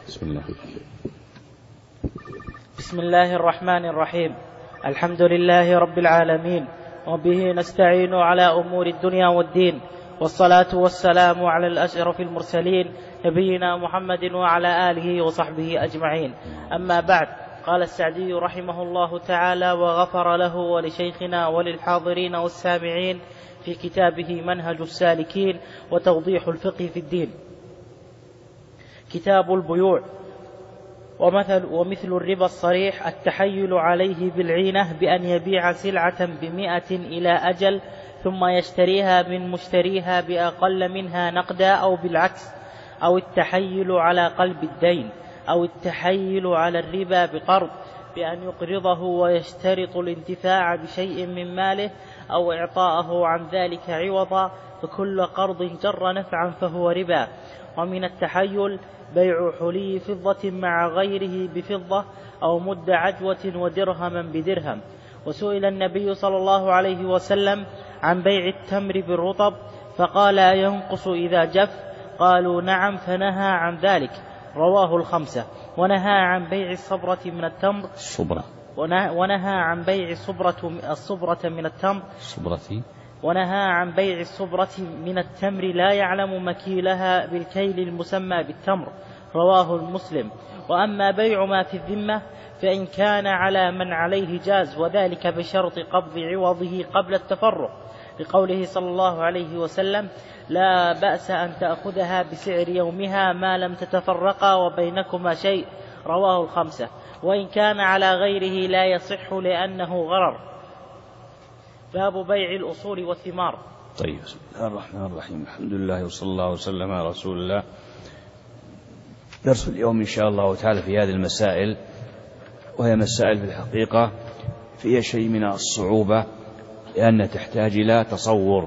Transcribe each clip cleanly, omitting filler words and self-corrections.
بسم الله الرحمن الرحيم. الحمد لله رب العالمين، وبه نستعين على أمور الدنيا والدين، والصلاة والسلام على الأشرف المرسلين نبينا محمد وعلى آله وصحبه أجمعين. أما بعد، قال السعدي رحمه الله تعالى وغفر له ولشيخنا وللحاضرين والسامعين في كتابه منهج السالكين وتوضيح الفقه في الدين، كتاب البيوع. ومثل الربا الصريح التحيل عليه بالعينة بأن يبيع سلعة ب100 إلى أجل ثم يشتريها من مشتريها بأقل منها نقدا، أو بالعكس، أو التحيل على قلب الدين، أو التحيل على الربا بقرض بأن يقرضه ويشترط الانتفاع بشيء من ماله أو إعطاءه عن ذلك عوضا، فكل قرض جر نفعا فهو ربا. ومن التحيل بيع حلي فضة مع غيره بفضة، أو مد عجوة ودرهما بدرهم. وسئل النبي صلى الله عليه وسلم عن بيع التمر بالرطب فقال: ينقص إذا جف؟ قالوا: نعم، فنهى عن ذلك. رواه الخمسة. ونهى عن بيع الصبرة من التمر ونهى عن بيع الصبرة من التمر ونهى عن بيع الصبرة من التمر لا يعلم مكيلها بالكيل المسمى بالتمر. رواه المسلم. وأما بيع ما في الذمة فإن كان على من عليه جاز، وذلك بشرط قبض عوضه قبل التفرق، لقوله صلى الله عليه وسلم: لا بأس أن تأخذها بسعر يومها ما لم تتفرقا وبينكما شيء. رواه الخمسة. وإن كان على غيره لا يصح لأنه غرر. باب بيع الأصول والثمار. طيب، بسم الله الرحمن الرحيم. الحمد لله وصلى الله وسلم على رسول الله. درس اليوم إن شاء الله تعالى في هذه المسائل، وهي مسائل في الحقيقة فيها شيء من الصعوبة، لأنها تحتاج إلى تصور،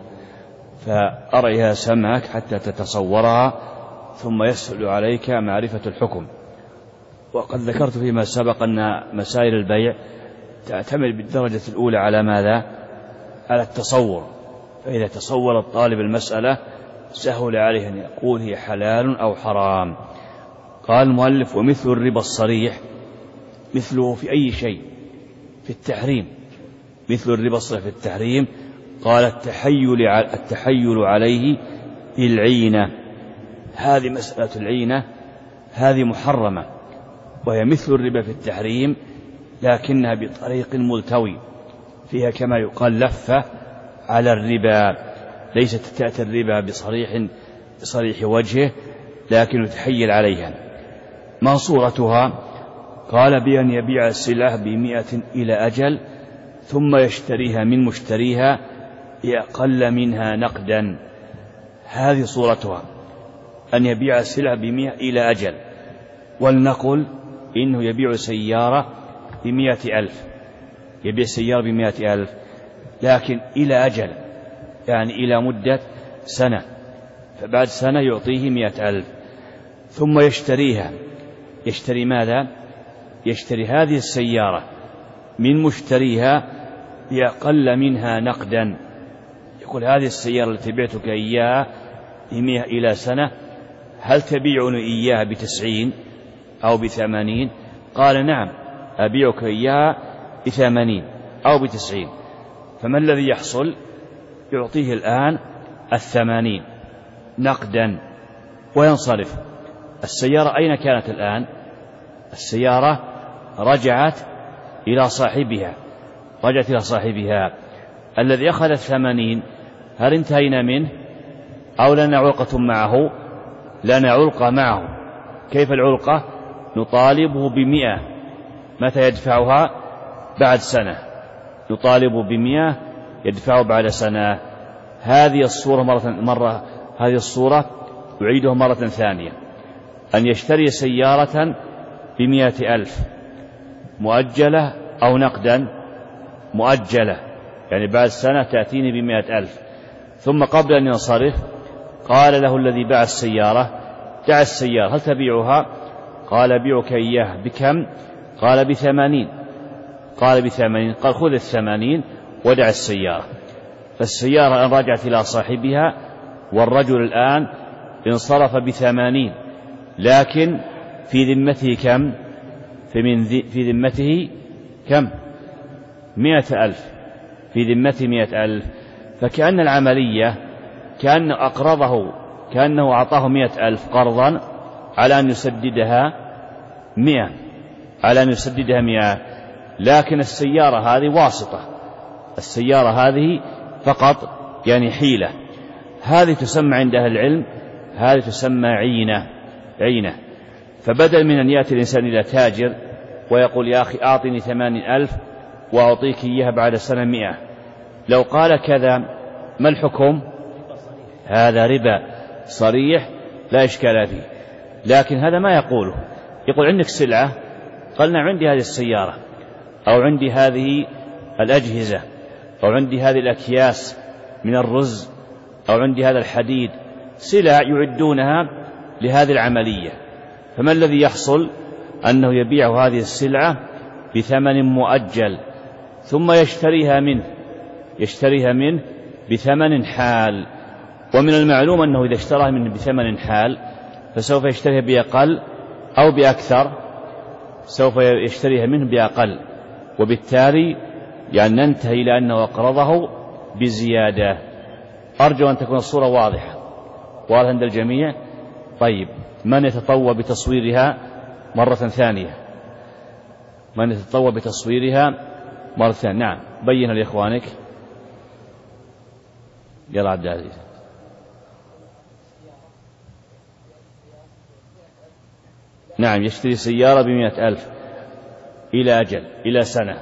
فأريها سمعك حتى تتصورها، ثم يسهل عليك معرفة الحكم. وقد ذكرت فيما سبق أن مسائل البيع تعتمد بالدرجة الأولى على ماذا؟ على التصور. فإذا تصور الطالب المسألة سهل عليه أن يقول هي حلال أو حرام. قال المؤلف: ومثل الربا الصريح، مثله في أي شيء؟ في التحريم. مثل الربا الصريح في التحريم. قال: التحيل عليه بالعينة. هذه مسألة العينة، هذه محرمة، وهي مثل الربا في التحريم، لكنها بطريق ملتوي، فيها كما يقال لفة على الربا، ليست تأتي الربا بصريح وجهه، لكن يتحيل عليها. ما صورتها؟ قال: بأن يبيع السلعة ب100 إلى أجل ثم يشتريها من مشتريها بأقل منها نقدا. هذه صورتها، أن يبيع السلعة ب100 إلى أجل. ولنقل إنه يبيع سيارة ب100,000، يبيع سيارة ب100,000، لكن إلى أجل، يعني إلى مدة سنة، فبعد سنة يعطيه 100,000. ثم يشتريها. يشتري ماذا؟ يشتري هذه السيارة من مشتريها بأقل منها نقدا. يقول: هذه السيارة التي بعتك إياها ب100 إلى سنة، هل تبيعني إياها ب90 أو ب80؟ قال: نعم، أبيعك إياها ب80 أو ب90. فما الذي يحصل؟ يعطيه الآن 80 نقدا وينصرف. السيارة أين كانت الآن؟ السيارة رجعت إلى صاحبها. الذي أخذ 80 هل انتهينا منه أو لنا علقة معه؟ لنا علقة معه. كيف العلقة؟ نطالبه ب100. متى يدفعها؟ بعد سنة. نطالبه ب100 يدفعه بعد سنة. هذه الصورة هذه الصورة يعيدها مرة ثانية، أن يشتري سيارة ب100,000 مؤجلة أو نقدا؟ مؤجلة، يعني بعد سنة تأتيني ب100,000. ثم قبل أن ينصرف قال له الذي باع السيارة: دع السيارة، هل تبيعها؟ قال: بيعك إياه بكم؟ قال: ب80. قال: ب80. قال: خذ 80 ودع السيارة. فالسيارة الآن رجعت إلى صاحبها، والرجل الآن انصرف ب80، لكن في ذمته كم؟ في ذمته كم؟ 100,000. في ذمته 100,000. فكأن العملية كأنه أقرضه، كأنه أعطاه 100,000 قرضا على أن يسددها 100، على أن يسددها 100. لكن السيارة هذه واسطة، السيارة هذه فقط يعني حيلة. هذه تسمى عند أهل العلم، هذه تسمى عينة. فبدل من أن يأتي الإنسان إلى تاجر ويقول يا أخي أعطني 80,000 وأعطيك إياها بعد سنة 100، لو قال كذا ما الحكم؟ هذا ربا صريح لا إشكال فيه. لكن هذا ما يقوله، يقول عندك سلعة، قلنا عندي هذه السيارة، أو عندي هذه الأجهزة، أو عندي هذه الأكياس من الرز، أو عندي هذا الحديد، سلع يعدونها لهذه العملية. فما الذي يحصل؟ أنه يبيع هذه السلعة بثمن مؤجل، ثم يشتريها منه بثمن حال. ومن المعلوم أنه إذا اشتراها منه بثمن حال فسوف يشتريها بأقل أو بأكثر، سوف يشتريها منه بأقل، وبالتالي يعني ننتهي إلى أنه أقرضه بزيادة. أرجو أن تكون الصورة واضحة عند الجميع. طيب، من يتطوع بتصويرها مرة ثانية؟ من يتطوع بتصويرها مرة ثانية؟ نعم، بينها لإخوانك. يلا عبد العزيز. نعم، يشتري سيارة 100,000 إلى أجل، إلى سنة،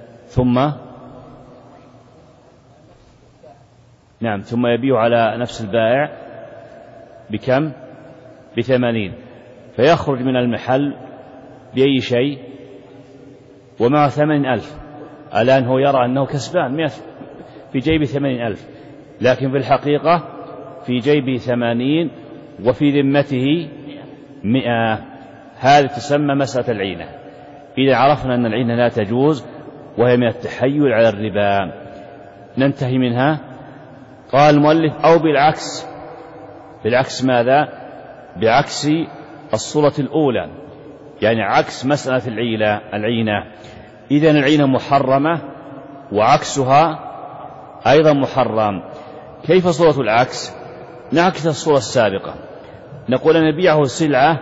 ثم يبيع على نفس البائع بكم؟ ب80، فيخرج من المحل بأي شيء ومع 80,000. الآن هو يرى أنه كسبان في جيب 80,000، لكن في الحقيقة في جيبه 80 وفي ذمته 100. هذه تسمى مسألة العينة. إذا عرفنا أن العينة لا تجوز وهي من التحيل على الربا ننتهي منها. قال المؤلف أو بالعكس ماذا؟ بعكس الصورة الأولى، يعني عكس مسألة العينة. إذن العينة محرمة وعكسها أيضا محرم. كيف صورة العكس؟ نعكس الصورة السابقة، نقول أن نبيعه سلعة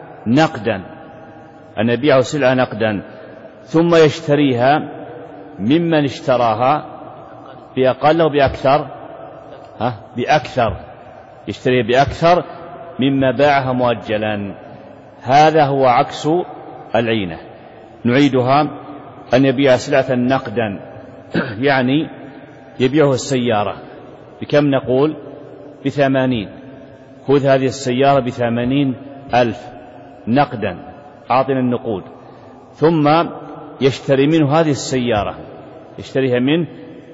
نقدا، ثم يشتريها ممن اشتراها بأقل أو بأكثر؟ بأكثر، يشتريها بأكثر مما باعها مؤجلا. هذا هو عكس العينة. نعيدها: أن يبيع سلعة نقدا، يعني يبيعه السيارة بكم؟ نقول ب80. خذ هذه السيارة ب80,000 نقدا، أعطنا النقود. ثم يشتري منه هذه السيارة، يشتريها منه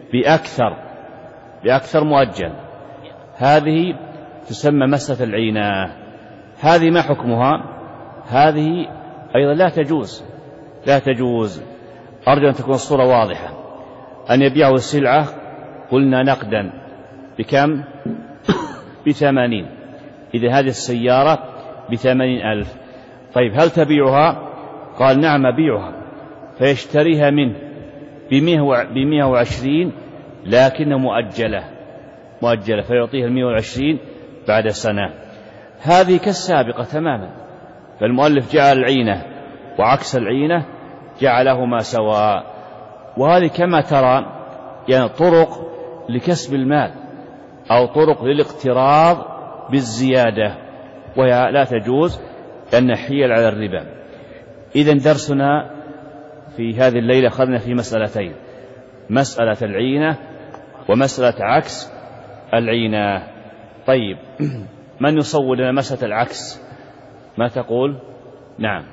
بأكثر مؤجل. هذه تسمى مسألة العينة. هذه ما حكمها؟ هذه أيضا لا تجوز. أرجو أن تكون الصورة واضحة. أن يبيعه السلعة قلنا نقدا بكم؟ ب80. إذا هذه السيارة ب80,000. طيب، هل تبيعها؟ قال نعم أبيعها. فيشتريها منه ب120 لكن مؤجلة، فيعطيها 120 بعد سنة. هذه كالسابقة تماما. فالمؤلف جعل العينة وعكس العينة جعلهما سواء. وهذه كما ترى يعني طرق لكسب المال أو طرق للاقتراض بالزيادة، وهي لا تجوز لأن حيل على الربا. إذن درسنا في هذه الليلة أخذنا في مسألتين: مسألة العينة ومسألة عكس العينة. طيب، من يصور لنا مسألة العكس؟ ما تقول؟ نعم.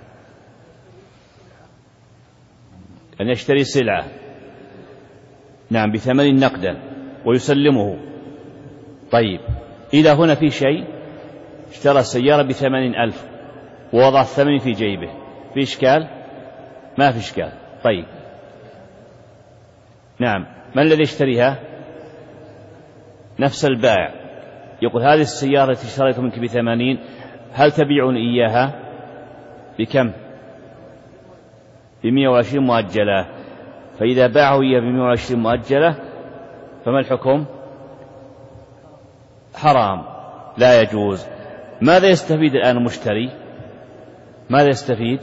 أن يشتري سلعة نعم ب80 نقدا ويسلمه. طيب، إذا هنا في شيء، اشترى السيارة ب80,000 ووضع 8 في جيبه، في إشكال؟ ما في إشكال. طيب، نعم، من الذي يشتريها؟ نفس البائع. يقول هذه السيارة التي اشتريتها منك ب80، هل تبيعني إياها؟ بكم؟ ب120 مؤجلة. فإذا باعه إياه ب120 مؤجلة فما الحكم؟ حرام، لا يجوز. ماذا يستفيد الآن المشتري؟ ماذا يستفيد؟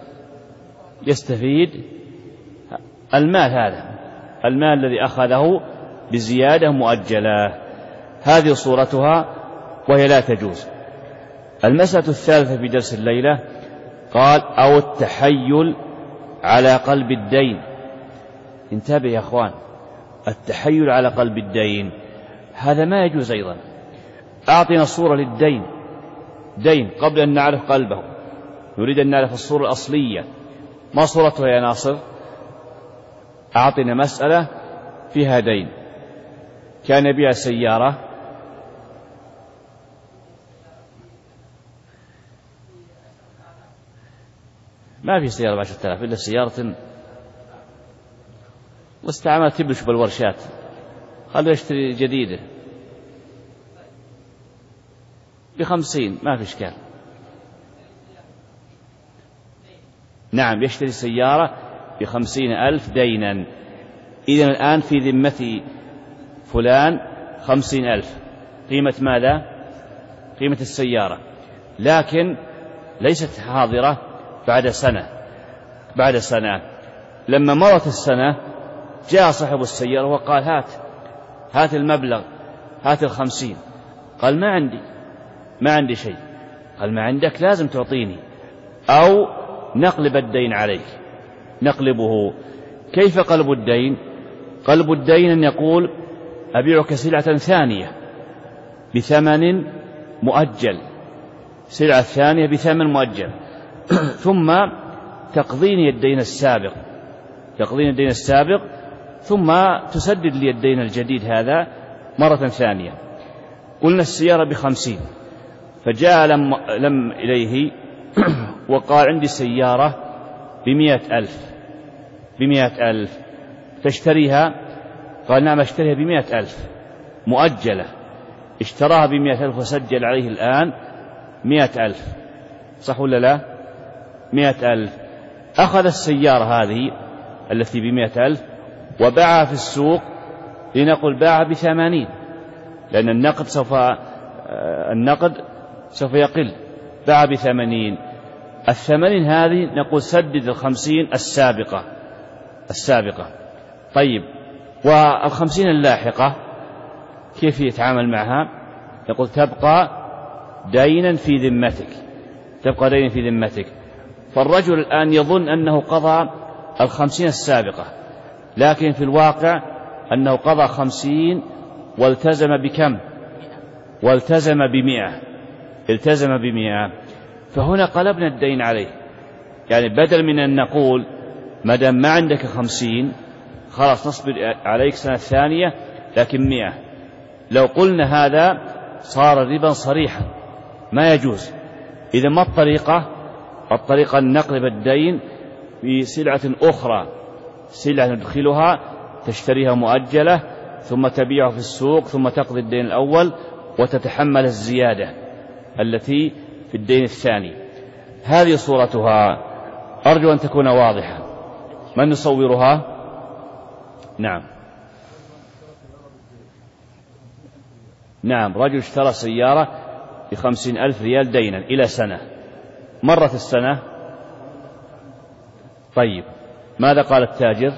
يستفيد المال، هذا المال الذي أخذه بزيادة مؤجلة. هذه صورتها وهي لا تجوز. المسألة الثالثة في درس الليلة قال أو التحيل على قلب الدين. انتبه يا أخوان، التحيل على قلب الدين هذا ما يجوز أيضا. أعطنا صورة للدين، دين قبل أن نعرف قلبه، نريد أن نعرف الصورة الأصلية. ما صورتها يا ناصر؟ أعطنا مسألة فيها دين، كان يبيع سيارة، ما في سيارة ب10,000 إلا سيارة واستعملت تبلش بالورشات، خلوا يشتري جديدة ب50 ما في إشكال. نعم، يشتري سيارة ب50,000 دينا. إذن الآن في ذمة فلان 50,000 قيمة ماذا؟ قيمة السيارة، لكن ليست حاضرة بعد سنة. لما مرت السنة جاء صاحب السيارة وقال هات المبلغ، هات 50. قال ما عندي شيء. قال ما عندك، لازم تعطيني أو نقلب الدين عليك. نقلبه. كيف قلب الدين؟ قلب الدين أن يقول أبيعك سلعة ثانية بثمن مؤجل، سلعة ثانية بثمن مؤجل، ثم تقضيني الدين السابق، ثم تسدد لي الدين الجديد هذا مرة ثانية. قلنا السيارة ب50، فجاء لم إليه وقال عندي سيارة ب100,000 تشتريها؟ قال نعم اشتريها ب100,000 مؤجلة. اشتراها ب100,000 وسجل عليه الآن 100,000، صح ولا لا؟ 100,000. أخذ السيارة هذه التي ب100,000 وباعها في السوق، لنقل باعها ب80، لأن النقد سوف يقل. باع ب80، 80 هذه نقول سدد 50 السابقة. طيب، وال50 اللاحقة كيف يتعامل معها؟ يقول تبقى دينا في ذمتك. فالرجل الآن يظن أنه قضى 50 السابقة، لكن في الواقع أنه قضى 50 والتزم بكم؟ والتزم ب100. فهنا قلبنا الدين عليه. يعني بدل من أن نقول مادام ما عندك 50 خلاص نصبر عليك سنة ثانية لكن 100، لو قلنا هذا صار ربا صريحا ما يجوز. إذا ما الطريقة أن نقلب الدين بسلعة أخرى، سلعة ندخلها تشتريها مؤجلة ثم تبيعها في السوق ثم تقضي الدين الأول وتتحمل الزيادة التي في الدين الثاني. هذه صورتها، أرجو أن تكون واضحة. من نصورها؟ نعم، رجل اشترى سيارة ب50,000 ريال دينا إلى سنة، مرت السنة. طيب، ماذا قال التاجر؟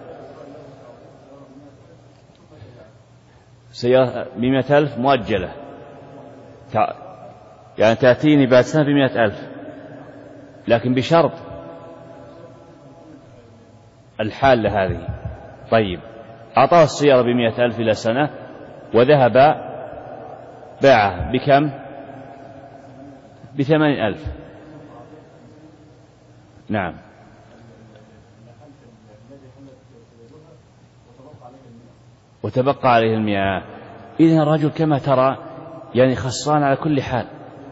سيارة ب100,000 مؤجلة، يعني تأتيني بعد سنة ب100,000، لكن بشرط الحالة هذه. طيب، أعطاه السيارة ب100,000 إلى سنة وذهب باعها بكم؟ ب80,000. نعم، وتبقى عليه 100. إذن الرجل كما ترى يعني خسران على كل حال،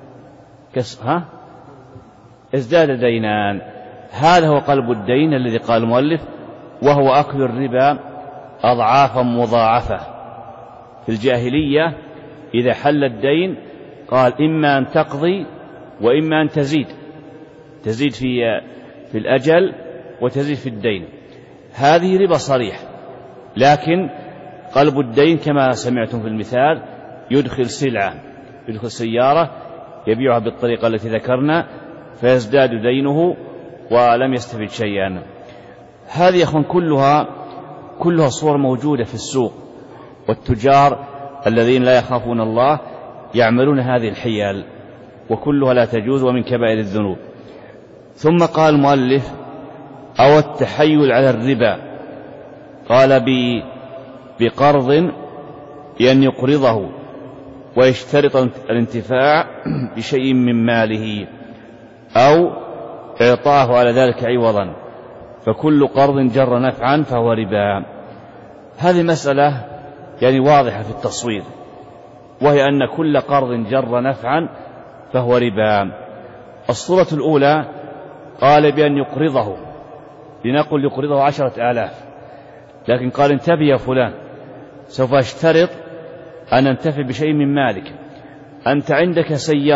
ازداد دينان. هذا هو قلب الدين الذي قال المؤلف وهو أكل الربا أضعافا مضاعفة. في الجاهلية إذا حل الدين قال إما أن تقضي وإما أن تزيد، تزيد في الأجل وتزيد في الدين. هذه ربا صريح، لكن قلب الدين كما سمعتم في المثال يدخل سلعة، يدخل سيارة يبيعها بالطريقة التي ذكرنا فيزداد دينه ولم يستفد شيئا. هذه يا أخوان كلها صور موجودة في السوق، والتجار الذين لا يخافون الله يعملون هذه الحيل، وكلها لا تجوز ومن كبائر الذنوب. ثم قال المؤلف أو التحيل على الربا، قال بقرض أن يقرضه ويشترط الانتفاع بشيء من ماله أو إعطاه على ذلك عوضا، فكل قرض جر نفعا فهو ربا. هذه مسألة يعني واضحة في التصوير، وهي أن كل قرض جر نفعا فهو ربا. الصورة الأولى قال بأن يقرضه، لنقل يقرضه 10,000، لكن قال انتبه يا فلان سوف أشترط أن أنتفع بشيء من مالك. أنت عندك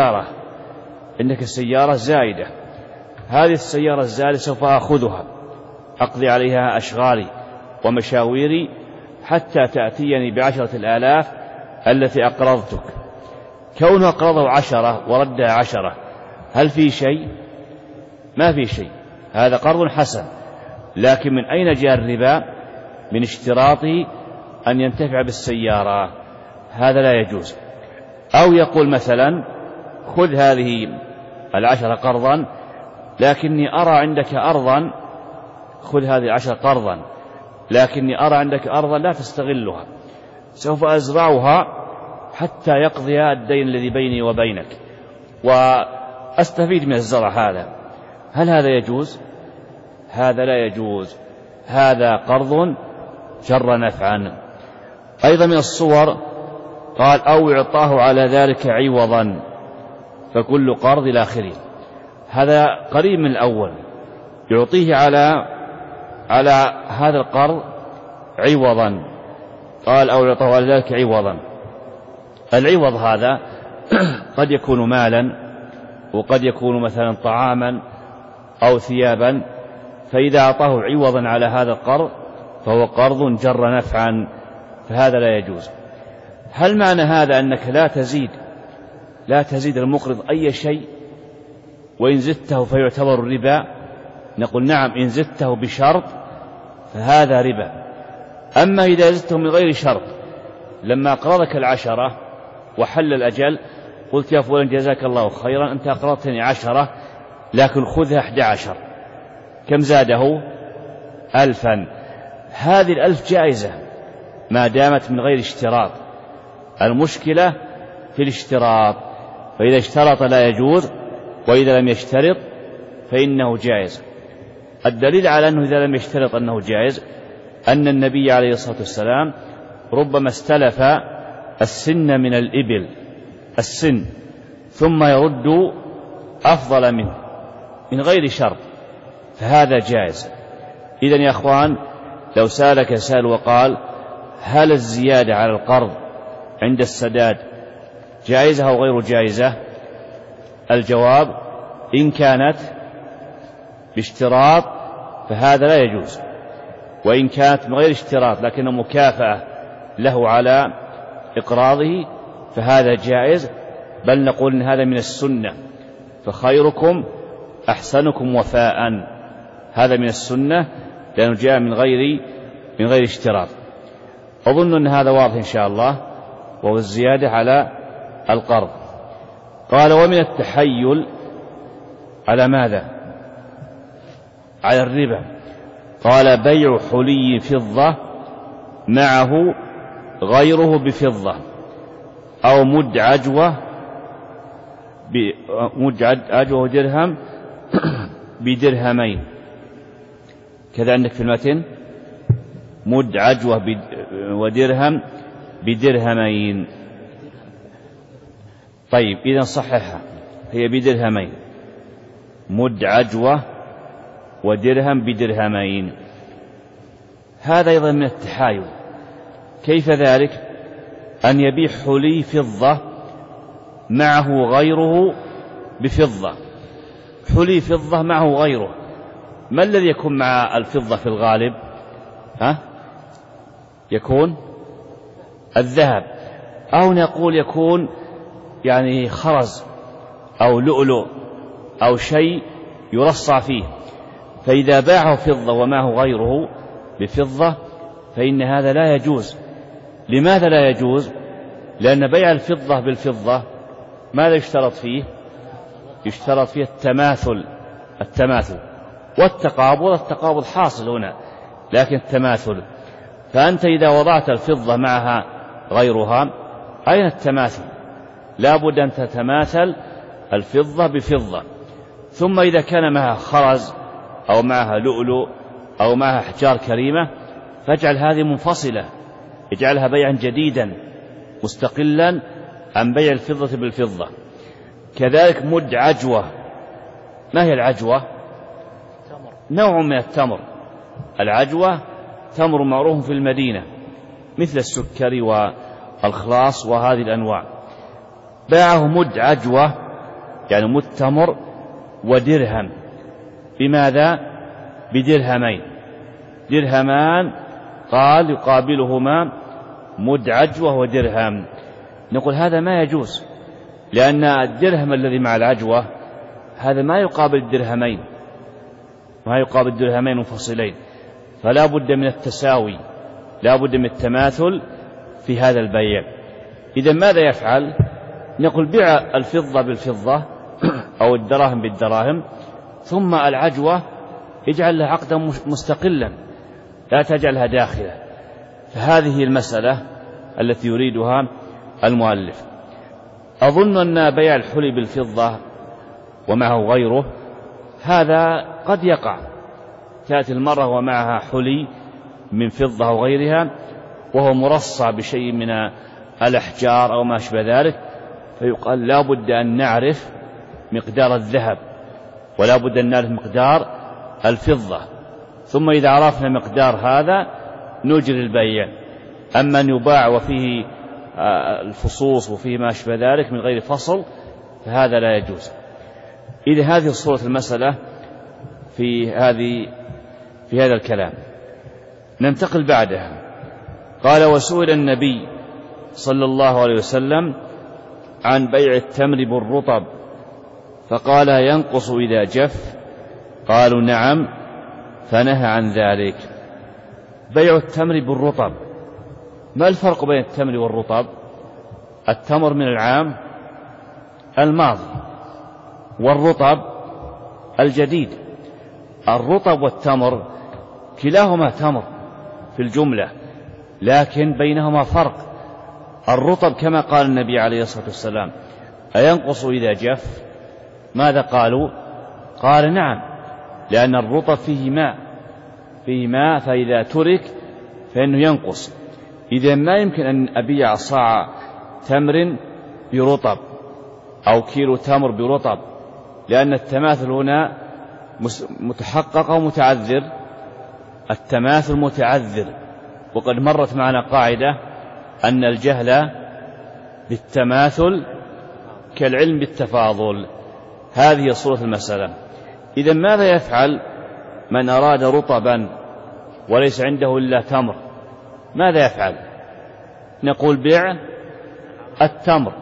سيارة زائدة، هذه السيارة الزائدة سوف أخذها أقضي عليها أشغالي ومشاويري حتى تأتيني ب10,000 التي أقرضتك. كونه أقرضه 10 وردها 10، هل في شيء؟ ما في شيء، هذا قرض حسن. لكن من أين جاء الربا؟ من اشتراطه أن ينتفع بالسيارة، هذا لا يجوز. أو يقول مثلا خذ هذه 10 قرضا، لكني أرى عندك أرضا، خذ هذه 10 قرضا لكني أرى عندك أرضا لا تستغلها، سوف أزرعها حتى يقضي الدين الذي بيني وبينك وأستفيد من الزرع هذا. هل هذا يجوز؟ هذا لا يجوز، هذا قرض جر نفعا. أيضا من الصور قال أو إعطاه على ذلك عوضا، فكل قرض إلى آخره. هذا قريب من الأول، يعطيه على هذا القرض عوضا، قال أو إعطاه على ذلك عوضا. العوض هذا قد يكون مالا، وقد يكون مثلا طعاما أو ثيابا، فإذا أعطاه عوضا على هذا القرض فهو قرض جر نفعا، فهذا لا يجوز. هل معنى هذا أنك لا تزيد المقرض أي شيء وإن زدته فيعتبر ربا؟ نقول نعم، إن زدته بشرط فهذا ربا. أما إذا زدته من غير شرط، لما أقرضك 10 وحل الأجل قلت يا فلان جزاك الله خيرا أنت أقرضتني 10، لكن خذها 11، كم زاده؟ 1000. هذه 1000 جائزة ما دامت من غير اشتراط. المشكلة في الاشتراط، فإذا اشترط لا يجوز، وإذا لم يشترط فإنه جائز. الدليل على أنه إذا لم يشترط أنه جائز أن النبي عليه الصلاة والسلام ربما استلف السن من الإبل، السن، ثم يرد أفضل منه من غير شرط، فهذا جائز. إذن يا أخوان لو سألك سائل وقال هل الزيادة على القرض عند السداد جائزة أو غير جائزة؟ الجواب إن كانت باشتراط فهذا لا يجوز، وإن كانت من غير اشتراط لكنه مكافأة له على إقراضه فهذا جائز، بل نقول إن هذا من السنة، فخيركم أحسنكم وفاء، هذا من السنة لأنه جاء من غير اشتراط. أظن أن هذا واضح إن شاء الله، وهو الزيادة على القرض. قال ومن التحيل على ماذا؟ على الربا. قال بيع حلي فضة معه غيره بفضة، أو مد عجوة درهم بدرهمين. كذا عندك في المتن مد عجوة ودرهم بدرهمين. طيب إذا صححها، هي بدرهمين، مد عجوة ودرهم بدرهمين. هذا أيضا من التحايل. كيف ذلك؟ أن يبيع حلي فضة معه غيره بفضة، حلي فضة معه غيره، ما الذي يكون مع الفضة في الغالب؟ يكون الذهب، أو نقول يكون يعني خرز أو لؤلؤ أو شيء يرصع فيه. فإذا باعه فضة ومعه غيره بفضة فإن هذا لا يجوز. لماذا لا يجوز؟ لأن بيع الفضة بالفضة ماذا يشترط فيه؟ يشترط فيه التماثل والتقابض حاصل هنا، لكن التماثل. فأنت إذا وضعت الفضة معها غيرها أين التماثل؟ لا بد أن تتماثل الفضة بفضة. ثم إذا كان معها خرز أو معها لؤلؤ أو معها أحجار كريمة فاجعل هذه منفصلة، اجعلها بيعا جديدا مستقلا عن بيع الفضة بالفضة. كذلك مد عجوة. ما هي العجوة؟ نوع من التمر. العجوة تمر معروف في المدينة مثل السكري والخلاص وهذه الأنواع. باعه مد عجوة يعني مد تمر ودرهم. بماذا؟ بدرهمين، درهمان قال يقابلهما مد عجوة ودرهم. نقول هذا ما يجوز، لأن الدرهم الذي مع العجوة هذا ما يقابل الدرهمين، ما يقابل الدرهمين منفصلين، فلا بد من التساوي، لا بد من التماثل في هذا البيع. إذا ماذا يفعل؟ نقول بيع الفضة بالفضة أو الدراهم بالدراهم، ثم العجوة اجعل لها عقدا مستقلا لا تجعلها داخلة. فهذه المسألة التي يريدها المؤلف. أظن أن بيع الحلي بالفضة ومعه غيره هذا قد يقع، تأتي المرة ومعها حلي من فضة أو غيرها وهو مرصع بشيء من الأحجار أو ما أشبه ذلك، فيقال لا بد أن نعرف مقدار الذهب ولا بد أن نعرف مقدار الفضة، ثم إذا عرفنا مقدار هذا نجري البيع. أما أن يباع وفيه الفصوص وفيه ما أشبه ذلك من غير فصل فهذا لا يجوز. إذا هذه صورة المسألة في هذا الكلام. ننتقل بعدها. قال: وسئل النبي صلى الله عليه وسلم عن بيع التمر بالرطب فقال: ينقص إذا جف؟ قالوا: نعم، فنهى عن ذلك. بيع التمر بالرطب، ما الفرق بين التمر والرطب؟ التمر من العام الماضي والرطب الجديد. الرطب والتمر كلاهما تمر في الجملة، لكن بينهما فرق. الرطب كما قال النبي عليه الصلاة والسلام: أينقص إذا جف؟ ماذا قالوا؟ قال: نعم، لأن الرطب فيه ماء فإذا ترك فإنه ينقص. إذا ما يمكن أن أبيع صاع تمر برطب أو كيلو تمر برطب، لأن التماثل هنا متحقق أو متعذر. التماثل متعذر، وقد مرت معنا قاعدة أن الجهل بالتماثل كالعلم بالتفاضل. هذه صورة المسألة. إذا ماذا يفعل من أراد رطبا وليس عنده إلا تمر؟ ماذا يفعل؟ نقول: بيع التمر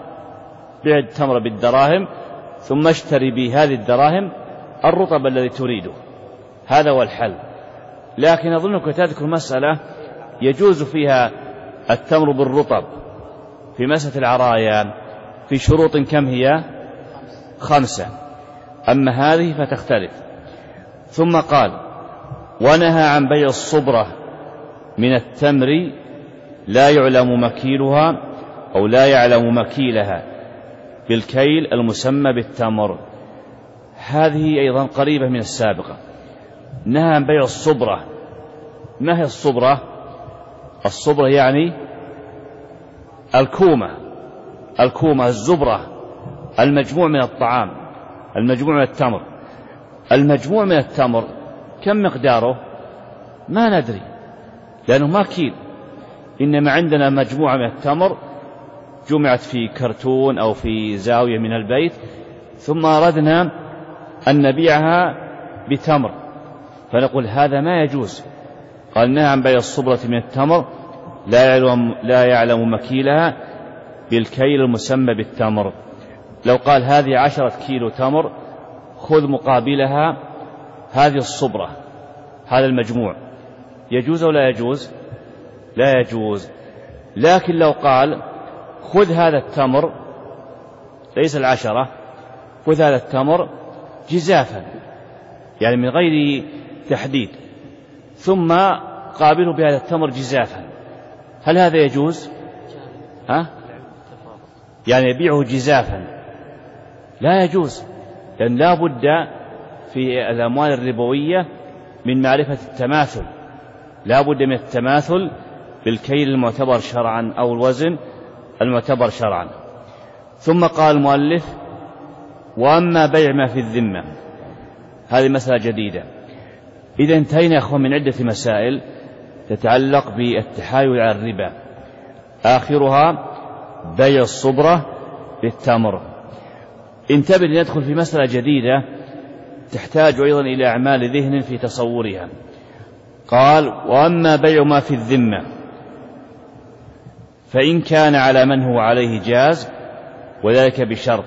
بالدراهم، ثم اشتري بهذه الدراهم الرطب الذي تريده. هذا هو الحل. لكن أظنك تذكر مسألة يجوز فيها التمر بالرطب في مسألة العرايا في شروط كم هي؟ 5. أما هذه فتختلف. ثم قال: ونهى عن بيع الصبرة من التمر لا يعلم مكيلها أو لا يعلم مكيلها بالكيل المسمى بالتمر. هذه أيضا قريبة من السابقة. نهى عن بيع الصبرة. ما هي الصبرة؟ الصبرة يعني الكومة الزبرة، المجموع من الطعام، المجموع من التمر. المجموع من التمر كم مقداره؟ ما ندري، لأنه ما كيل. إنما عندنا مجموعة من التمر جمعت في كرتون أو في زاوية من البيت، ثم أردنا أن نبيعها بتمر، فنقول هذا ما يجوز. قال نهى عن بيع الصبرة من التمر لا يعلم مكيلها بالكيل المسمى بالتمر. لو قال هذه 10 كيلو تمر خذ مقابلها هذه الصبرة، هذا المجموع، يجوز أو لا يجوز؟ لا يجوز. لكن لو قال خذ هذا التمر، ليس 10، خذ هذا التمر جزافا، يعني من غير تحديد، ثم قابله بهذا التمر جزافا، هل هذا يجوز؟ يعني يبيعه جزافا، لا يجوز، لأن لا بد في الأموال الربوية من معرفة التماثل، لا بد من التماثل بالكيل المعتبر شرعا أو الوزن المعتبر شرعا. ثم قال المؤلف وأما بيع ما في الذمة، هذه مسألة جديدة. إذا انتهينا يا أخوان من عدة مسائل تتعلق بالتحايل على الربا، آخرها بيع الصبرة بالتمر. انتبه لندخل في مسألة جديدة تحتاج أيضا إلى أعمال ذهن في تصورها. قال وأما بيع ما في الذمة فإن كان على من هو عليه جاز، وذلك بشرط،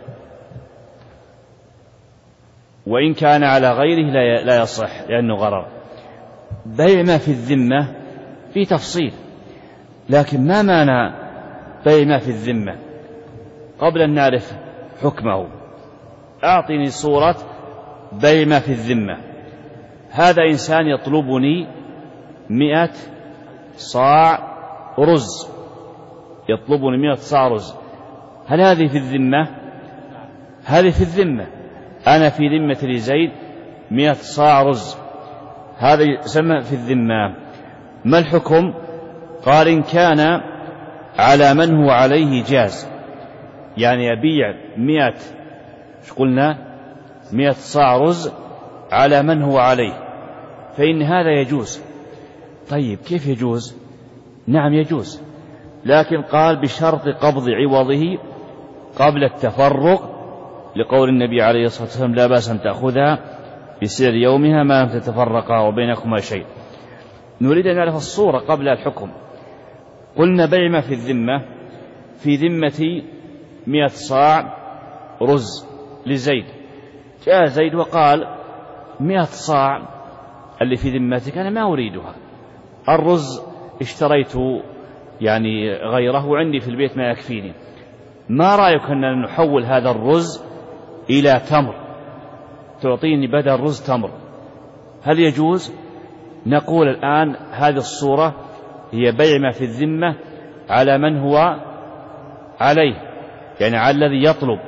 وإن كان على غيره لا يصح لأنه غرر. بيع ما في الذمة في تفصيل، لكن ما معنى بيع ما في الذمة؟ قبل أن نعرف حكمه أعطني صورة بيع ما في الذمة. هذا إنسان يطلبني 100 صاع رز، يطلبني 100 صاع رز، هل هذه في الذمة؟ هذه في الذمة، أنا في ذمة لزيد 100 صاع رز، هذا يسمى في الذمة. ما الحكم؟ قال إن كان على من هو عليه جاز، يعني يبيع 100 قلنا 100 صاع رز على من هو عليه، فإن هذا يجوز. طيب كيف يجوز؟ نعم يجوز، لكن قال بشرط قبض عوضه قبل التفرق، لقول النبي عليه الصلاة والسلام لا بأس أن تأخذها بسعر يومها ما لم تتفرقا وبينكما شيء. نريد أن نعرف الصورة قبل الحكم. قلنا بيع ما في الذمة، في ذمتي 100 صاع رز لزيد، جاء زيد وقال 100 صاع اللي في ذمتك أنا ما أريدها، الرز اشتريت يعني غيره وعندي في البيت ما يكفيني، ما رأيك أن نحول هذا الرز إلى تمر، تعطيني بدل الرز تمر، هل يجوز؟ نقول الآن هذه الصورة هي بيع ما في الذمة على من هو عليه، يعني على الذي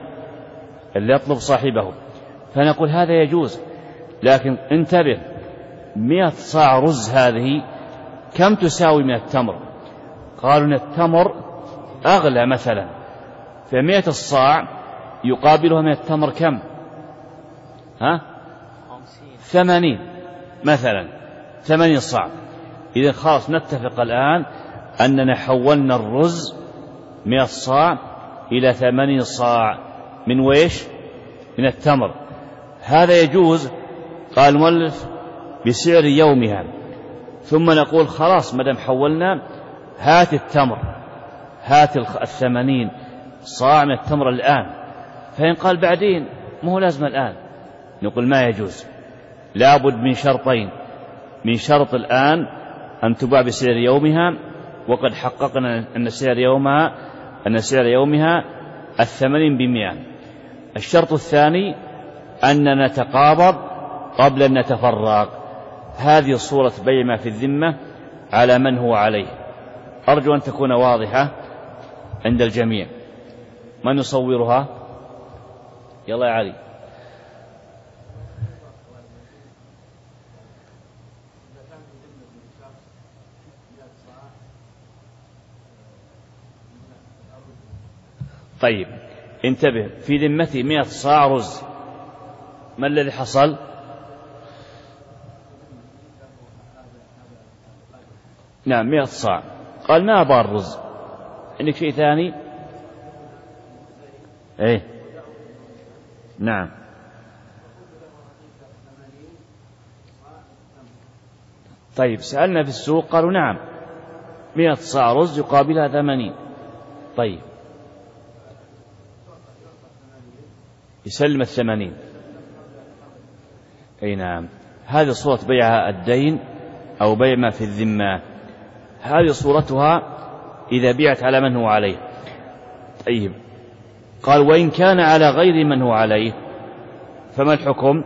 يطلب صاحبه، فنقول هذا يجوز. لكن انتبه، 100 صاع رز هذه كم تساوي من التمر؟ قالوا أن التمر أغلى مثلا، ف100 الصاع يقابلها من التمر كم؟ 80 مثلا، 80 صاع. إذا خلاص نتفق الآن أننا حولنا الرز 100 صاع إلى 80 صاع من ويش؟ من التمر، هذا يجوز. قال المؤلف بسعر يومها، ثم نقول خلاص مدام حولنا هات التمر، هات 80 صاع من التمر الآن. فإن قال بعدين ما هو لازم الآن، نقول ما يجوز، لابد من شرطين، من شرط الآن أن تباع بسعر يومها، وقد حققنا أن سعر يومها 80 ب100. الشرط الثاني أن نتقابض قبل أن نتفرق. هذه صورة بيع ما في الذمة على من هو عليه، أرجو أن تكون واضحة عند الجميع. من يصورها؟ يلا يا علي. طيب انتبه، في ذمتي 100 صاع رز، ما الذي حصل؟ نعم 100 صاع، قال ما أبغى الرز، عندك شيء ثاني؟ ايه نعم طيب سألنا في السوق قالوا نعم 100 صاع رز يقابلها 80. طيب يسلم 80. أي نعم. هذه صورة بيع الدين أو بيع ما في الذمة، هذه صورتها إذا بيعت على من هو عليه. طيب قال وإن كان على غير من هو عليه فما الحكم؟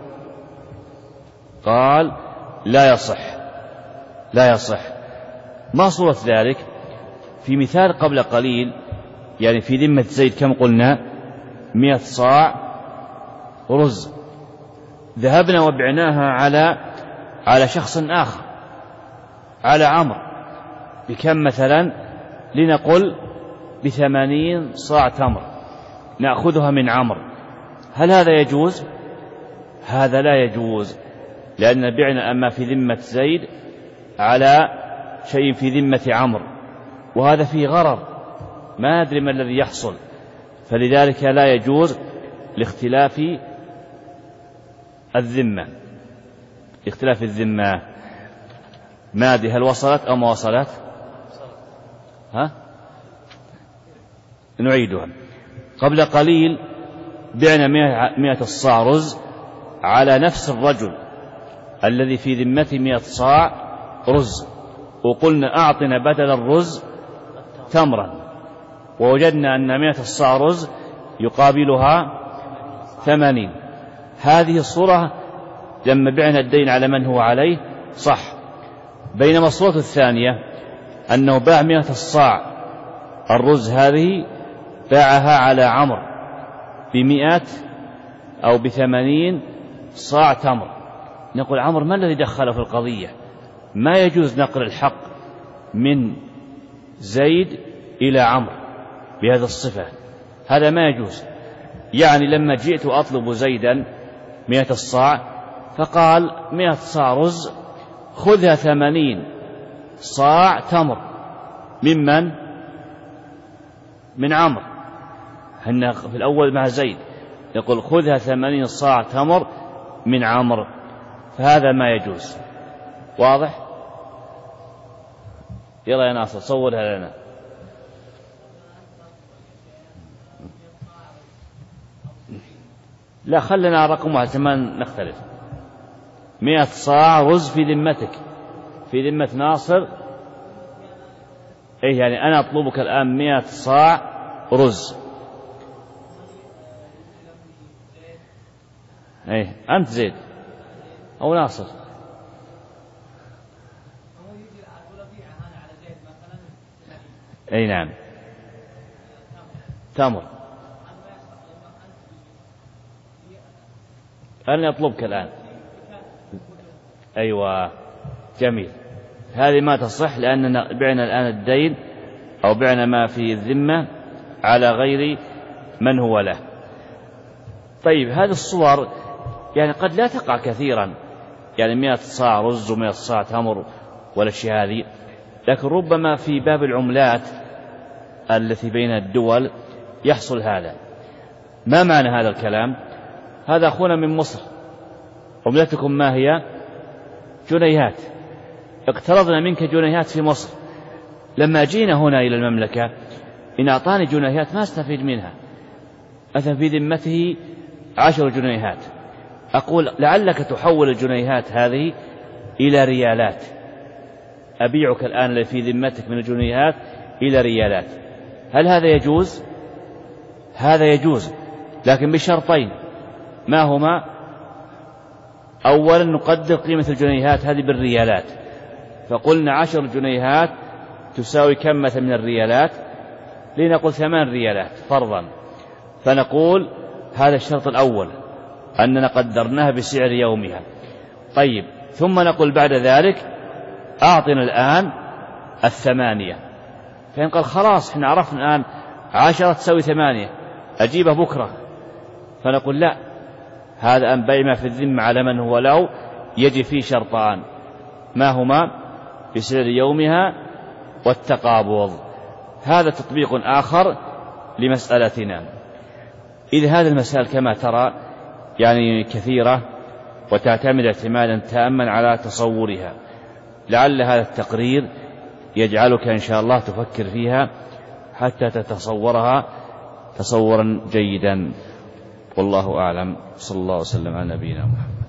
قال لا يصح. لا يصح. ما صورة ذلك؟ في مثال قبل قليل يعني في ذمة زيد كم قلنا؟ 100 صاع رز، ذهبنا وبعناها على شخص آخر، على عمرو، بكم مثلا؟ لنقل ب80 صاع تمر نأخذها من عمرو. هل هذا يجوز؟ هذا لا يجوز، لأن بعنا أما في ذمة زيد على شيء في ذمة عمرو، وهذا فيه غرر ما أدري ما الذي يحصل، فلذلك لا يجوز لاختلاف الذمة. اختلاف الذمة. ما أدري هل وصلت أو ما وصلت؟ نعيدها. قبل قليل بعنا 100 صاع رز على نفس الرجل الذي في ذمته 100 صاع رز، وقلنا أعطنا بدل الرز تمرا، ووجدنا أن 100 صاع رز يقابلها 80. هذه الصورة لما بعنا الدين على من هو عليه صح. بينما الصورة الثانية أنه باع 100 صاع الرز هذه باعها على عمرو 100 أو 80 صاع تمر، نقول عمرو ما الذي دخله في القضية؟ ما يجوز نقل الحق من زيد إلى عمرو بهذا الصفة، هذا ما يجوز. يعني لما جئت أطلب زيدا 100 الصاع فقال 100 صاع رز خذها 80 صاع تمر ممن؟ من عمرو. هن في الأول مع زيد يقول خذها 80 صاع تمر من عمرو، فهذا ما يجوز. واضح؟ يلا يا ناصر صورها لنا. لا خلنا رقم واحد ما نختلف. 100 صاع رز في ذمتك، في ذمة ناصر. إيه يعني أنا أطلبك الآن 100 صاع رز. إيه أنت زيد أو ناصر؟ أي نعم تمر. أنا أطلبك الآن. أيوة جميل. هذه ما تصح لأننا بعنا الآن الدين أو بعنا ما في الذمة على غير من هو له. طيب هذه الصور يعني قد لا تقع كثيرا، يعني 100 صاع رز و100 صاع تمر والأشياء هذه، لكن ربما في باب العملات التي بين الدول يحصل هذا. ما معنى هذا الكلام؟ هذا أخونا من مصر عملتكم ما هي؟ جنيهات. اقترضنا منك جنيهات في مصر، لما جينا هنا إلى المملكة إن أعطاني جنيهات ما استفيد منها، مثلا في ذمته 10 جنيهات، أقول لعلك تحول الجنيهات هذه إلى ريالات، أبيعك الآن اللي في ذمتك من الجنيهات إلى ريالات. هل هذا يجوز؟ هذا يجوز، لكن بشرطين. ما هما؟ أولا نقدر قيمة الجنيهات هذه بالريالات، فقلنا 10 جنيهات تساوي كم مثلا من الريالات؟ لنقول 8 ريالات فرضا، فنقول هذا الشرط الأول أننا قدرناها بسعر يومها. طيب ثم نقول بعد ذلك أعطنا الآن 8. فإن قال خلاص احنا عرفنا الآن 10 تساوي 8 أجيبه بكرة، فنقول لا، هذا أن بيع ما في الذمة على من هو له يجي فيه شرطان، ما هما؟ بسعر يومها والتقابض. هذا تطبيق آخر لمسألتنا. إذ هذه المسائل كما ترى يعني كثيرة وتعتمد اعتمادا تاما على تصورها، لعل هذا التقرير يجعلك إن شاء الله تفكر فيها حتى تتصورها تصورا جيدا. والله أعلم. صلى الله وسلم على نبينا محمد.